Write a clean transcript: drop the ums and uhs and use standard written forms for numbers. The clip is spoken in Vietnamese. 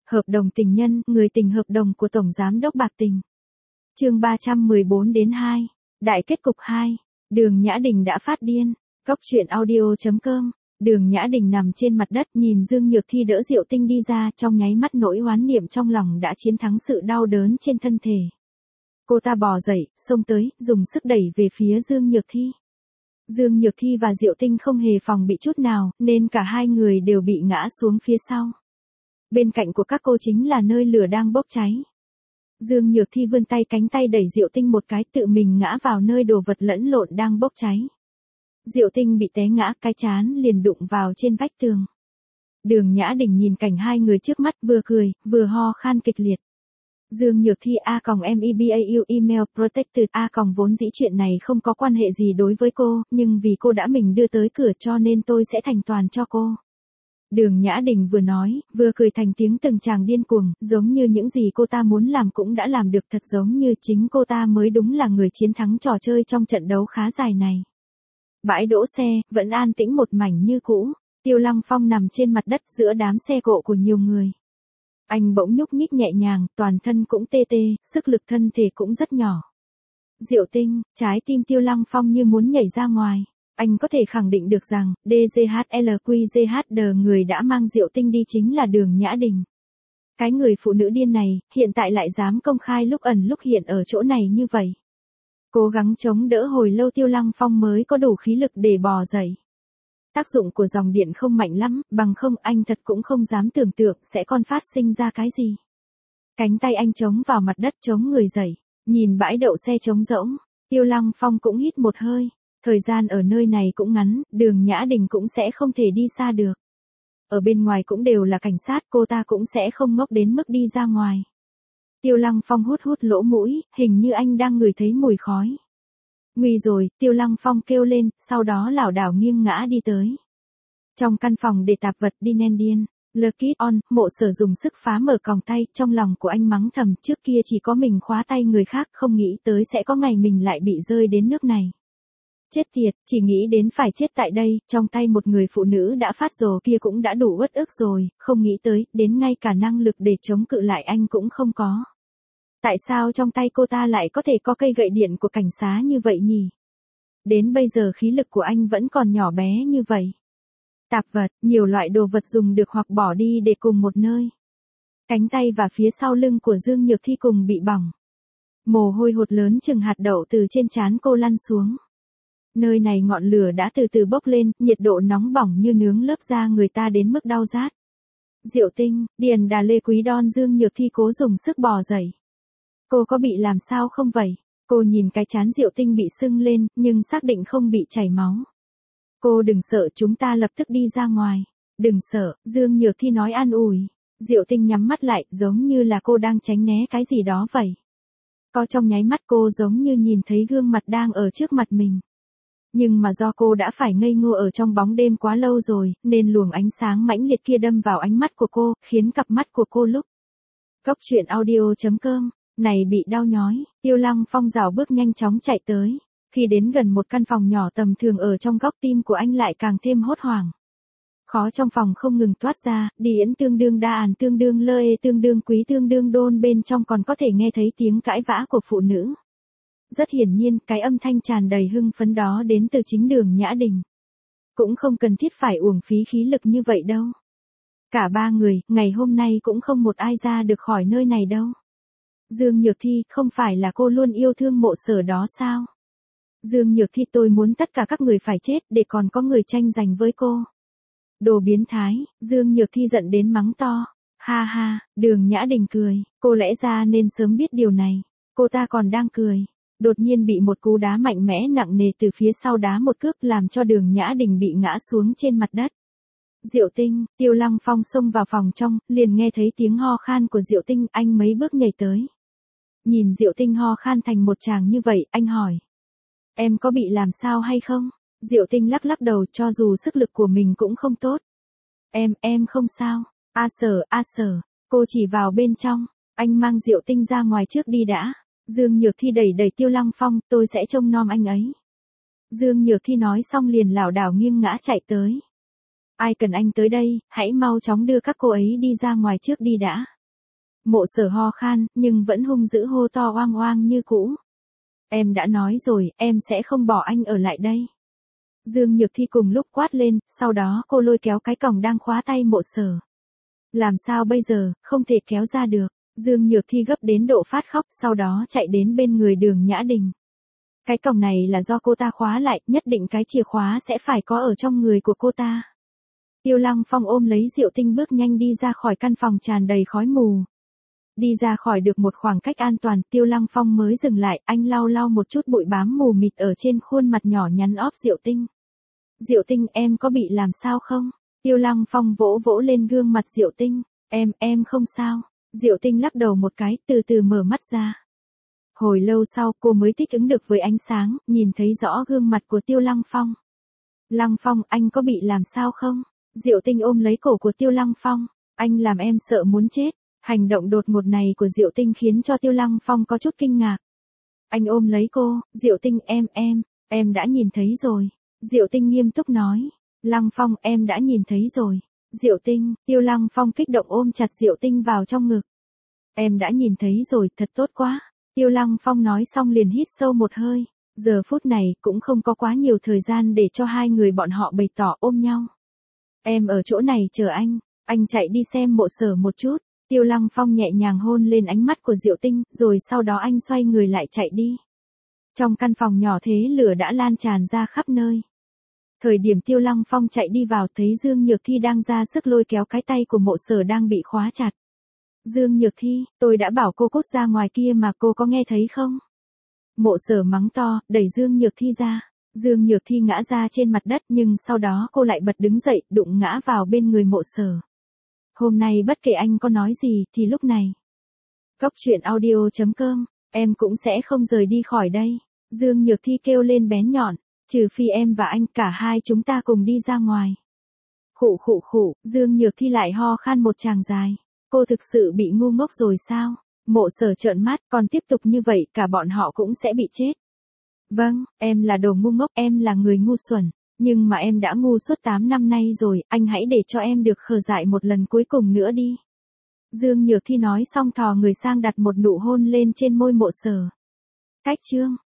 Hợp đồng tình nhân, người tình hợp đồng của Tổng Giám đốc Bạc Tình. Chương 314-2. Đại kết cục 2. Đường Nhã Đình đã phát điên. Cóc truyện audio.com. Đường Nhã Đình nằm trên mặt đất nhìn Dương Nhược Thi đỡ Diệu Tinh đi ra, trong nháy mắt nỗi oán niệm trong lòng đã chiến thắng sự đau đớn trên thân thể. Cô ta bò dậy, xông tới, dùng sức đẩy về phía Dương Nhược Thi. Dương Nhược Thi và Diệu Tinh không hề phòng bị chút nào, nên cả hai người đều bị ngã xuống phía sau. Bên cạnh của các cô chính là nơi lửa đang bốc cháy. Dương Nhược Thi vươn tay, cánh tay đẩy Diệu Tinh một cái, tự mình ngã vào nơi đồ vật lẫn lộn đang bốc cháy. Diệu Tinh bị té ngã, cái trán liền đụng vào trên vách tường. Đường Nhã Đình nhìn cảnh hai người trước mắt, vừa cười, vừa ho khan kịch liệt. Dương Nhược Thi @mebau email protected vốn dĩ chuyện này không có quan hệ gì đối với cô, nhưng vì cô đã mình đưa tới cửa cho nên tôi sẽ thành toàn cho cô. Đường Nhã Đình vừa nói, vừa cười thành tiếng từng tràng điên cuồng, giống như những gì cô ta muốn làm cũng đã làm được, thật giống như chính cô ta mới đúng là người chiến thắng trò chơi trong trận đấu khá dài này. Bãi đỗ xe, vẫn an tĩnh một mảnh như cũ. Tiêu Lăng Phong nằm trên mặt đất giữa đám xe cộ của nhiều người. Anh bỗng nhúc nhích nhẹ nhàng, toàn thân cũng tê tê, sức lực thân thể cũng rất nhỏ. Diệu Tinh, trái tim Tiêu Lăng Phong như muốn nhảy ra ngoài. Anh có thể khẳng định được rằng, DGHLQGHD người đã mang Diệu Tinh đi chính là Đường Nhã Đình. Cái người phụ nữ điên này, hiện tại lại dám công khai lúc ẩn lúc hiện ở chỗ này như vậy. Cố gắng chống đỡ hồi lâu Tiêu Lăng Phong mới có đủ khí lực để bò dậy. Tác dụng của dòng điện không mạnh lắm, bằng không anh thật cũng không dám tưởng tượng sẽ còn phát sinh ra cái gì. Cánh tay anh chống vào mặt đất, chống người dậy, nhìn bãi đậu xe trống rỗng, Tiêu Lăng Phong cũng hít một hơi. Thời gian ở nơi này cũng ngắn, Đường Nhã Đình cũng sẽ không thể đi xa được. Ở bên ngoài cũng đều là cảnh sát, cô ta cũng sẽ không ngốc đến mức đi ra ngoài. Tiêu Lăng Phong hút lỗ mũi, hình như anh đang ngửi thấy mùi khói. Nguy rồi, Tiêu Lăng Phong kêu lên, sau đó lảo đảo nghiêng ngã đi tới. Trong căn phòng để tạp vật Dinendian, Lucky On, Mộ Sở dùng sức phá mở còng tay, trong lòng của anh mắng thầm, trước kia chỉ có mình khóa tay người khác, không nghĩ tới sẽ có ngày mình lại bị rơi đến nước này. Chết tiệt, chỉ nghĩ đến phải chết tại đây, trong tay một người phụ nữ đã phát rồ kia cũng đã đủ uất ức rồi, không nghĩ tới, đến ngay cả năng lực để chống cự lại anh cũng không có. Tại sao trong tay cô ta lại có thể có cây gậy điện của cảnh xá như vậy nhỉ? Đến bây giờ khí lực của anh vẫn còn nhỏ bé như vậy. Tạp vật, nhiều loại đồ vật dùng được hoặc bỏ đi để cùng một nơi. Cánh tay và phía sau lưng của Dương Nhược Thi cùng bị bỏng. Mồ hôi hột lớn chừng hạt đậu từ trên trán cô lăn xuống. Nơi này ngọn lửa đã từ từ bốc lên, nhiệt độ nóng bỏng như nướng lớp da người ta đến mức đau rát. Diệu Tinh, Điền Đà Lê Quý Đon. Dương Nhược Thi cố dùng sức bò dậy. Cô có bị làm sao không vậy? Cô nhìn cái trán Diệu Tinh bị sưng lên, nhưng xác định không bị chảy máu. Cô đừng sợ, chúng ta lập tức đi ra ngoài. Đừng sợ, Dương Nhược Thi nói an ủi. Diệu Tinh nhắm mắt lại, giống như là cô đang tránh né cái gì đó vậy. Có trong nháy mắt cô giống như nhìn thấy gương mặt đang ở trước mặt mình. Nhưng mà do cô đã phải ngây ngô ở trong bóng đêm quá lâu rồi, nên luồng ánh sáng mãnh liệt kia đâm vào ánh mắt của cô, khiến cặp mắt của cô lúc. Cóc truyện audio.com. Này bị đau nhói, Tiêu Lăng Phong rảo bước nhanh chóng chạy tới. Khi đến gần một căn phòng nhỏ tầm thường ở trong góc, tim của anh lại càng thêm hốt hoảng. Khó trong phòng không ngừng toát ra, đi yễn tương đương đa àn tương đương lơ ê tương đương quý tương đương đôn, bên trong còn có thể nghe thấy tiếng cãi vã của phụ nữ. Rất hiển nhiên, cái âm thanh tràn đầy hưng phấn đó đến từ chính Đường Nhã Đình. Cũng không cần thiết phải uổng phí khí lực như vậy đâu. Cả ba người, ngày hôm nay cũng không một ai ra được khỏi nơi này đâu. Dương Nhược Thi, không phải là cô luôn yêu thương Mộ Sở đó sao? Dương Nhược Thi, tôi muốn tất cả các người phải chết để còn có người tranh giành với cô. Đồ biến thái, Dương Nhược Thi giận đến mắng to. Ha ha, Đường Nhã Đình cười, cô lẽ ra nên sớm biết điều này. Cô ta còn đang cười. Đột nhiên bị một cú đá mạnh mẽ nặng nề từ phía sau đá một cước làm cho Đường Nhã Đình bị ngã xuống trên mặt đất. Diệu Tinh, Tiêu Lăng Phong xông vào phòng trong, liền nghe thấy tiếng ho khan của Diệu Tinh, anh mấy bước nhảy tới. Nhìn Diệu Tinh ho khan thành một tràng như vậy, anh hỏi. Em có bị làm sao hay không? Diệu Tinh lắc lắc đầu, cho dù sức lực của mình cũng không tốt. Em không sao. A Sở, cô chỉ vào bên trong, anh mang Diệu Tinh ra ngoài trước đi đã. Dương Nhược Thi đẩy đẩy Tiêu Lăng Phong, tôi sẽ trông nom anh ấy. Dương Nhược Thi nói xong liền lảo đảo nghiêng ngã chạy tới. Ai cần anh tới đây, hãy mau chóng đưa các cô ấy đi ra ngoài trước đi đã. Mộ Sở ho khan, nhưng vẫn hung dữ hô to oang oang như cũ. Em đã nói rồi, em sẽ không bỏ anh ở lại đây. Dương Nhược Thi cùng lúc quát lên, sau đó cô lôi kéo cái còng đang khóa tay Mộ Sở. Làm sao bây giờ, không thể kéo ra được. Dương Nhược Thi gấp đến độ phát khóc, sau đó chạy đến bên người Đường Nhã Đình. Cái còng này là do cô ta khóa lại, nhất định cái chìa khóa sẽ phải có ở trong người của cô ta. Tiêu Lăng Phong ôm lấy Diệu Tinh bước nhanh đi ra khỏi căn phòng tràn đầy khói mù. Đi ra khỏi được một khoảng cách an toàn, Tiêu Lăng Phong mới dừng lại, anh lau lau một chút bụi bám mù mịt ở trên khuôn mặt nhỏ nhắn óp Diệu Tinh. Diệu Tinh, em có bị làm sao không? Tiêu Lăng Phong vỗ vỗ lên gương mặt Diệu Tinh. Em không sao. Diệu Tinh lắc đầu một cái, từ từ mở mắt ra. Hồi lâu sau cô mới thích ứng được với ánh sáng, nhìn thấy rõ gương mặt của Tiêu Lăng Phong. Lăng Phong, anh có bị làm sao không? Diệu Tinh ôm lấy cổ của Tiêu Lăng Phong. Anh làm em sợ muốn chết. Hành động đột ngột này của Diệu Tinh khiến cho Tiêu Lăng Phong có chút kinh ngạc. Anh ôm lấy cô, Diệu Tinh, em đã nhìn thấy rồi. Diệu Tinh nghiêm túc nói. Lăng Phong, em đã nhìn thấy rồi. Diệu Tinh, Tiêu Lăng Phong kích động ôm chặt Diệu Tinh vào trong ngực. Em đã nhìn thấy rồi, thật tốt quá. Tiêu Lăng Phong nói xong liền hít sâu một hơi. Giờ phút này cũng không có quá nhiều thời gian để cho hai người bọn họ bày tỏ ôm nhau. Em ở chỗ này chờ anh chạy đi xem Mộ Sở một chút. Tiêu Lăng Phong nhẹ nhàng hôn lên ánh mắt của Diệu Tinh, rồi sau đó anh xoay người lại chạy đi. Trong căn phòng nhỏ thế lửa đã lan tràn ra khắp nơi. Thời điểm Tiêu Lăng Phong chạy đi vào thấy Dương Nhược Thi đang ra sức lôi kéo cái tay của Mộ Sở đang bị khóa chặt. Dương Nhược Thi, tôi đã bảo cô cút ra ngoài kia mà cô có nghe thấy không? Mộ Sở mắng to, đẩy Dương Nhược Thi ra. Dương Nhược Thi ngã ra trên mặt đất nhưng sau đó cô lại bật đứng dậy, đụng ngã vào bên người Mộ Sở. Hôm nay bất kể anh có nói gì thì lúc này. Cốc truyện audio.com, em cũng sẽ không rời đi khỏi đây. Dương Nhược Thi kêu lên bén nhọn, trừ phi em và anh cả hai chúng ta cùng đi ra ngoài. Khụ, Dương Nhược Thi lại ho khan một tràng dài. Cô thực sự bị ngu ngốc rồi sao? Mộ Sở trợn mắt, còn tiếp tục như vậy cả bọn họ cũng sẽ bị chết. Vâng, em là đồ ngu ngốc, em là người ngu xuẩn. Nhưng mà em đã ngu suốt 8 năm nay rồi, anh hãy để cho em được khờ dại một lần cuối cùng nữa đi. Dương Nhược Thi nói xong thò người sang đặt một nụ hôn lên trên môi Mộ Sở. Cách chương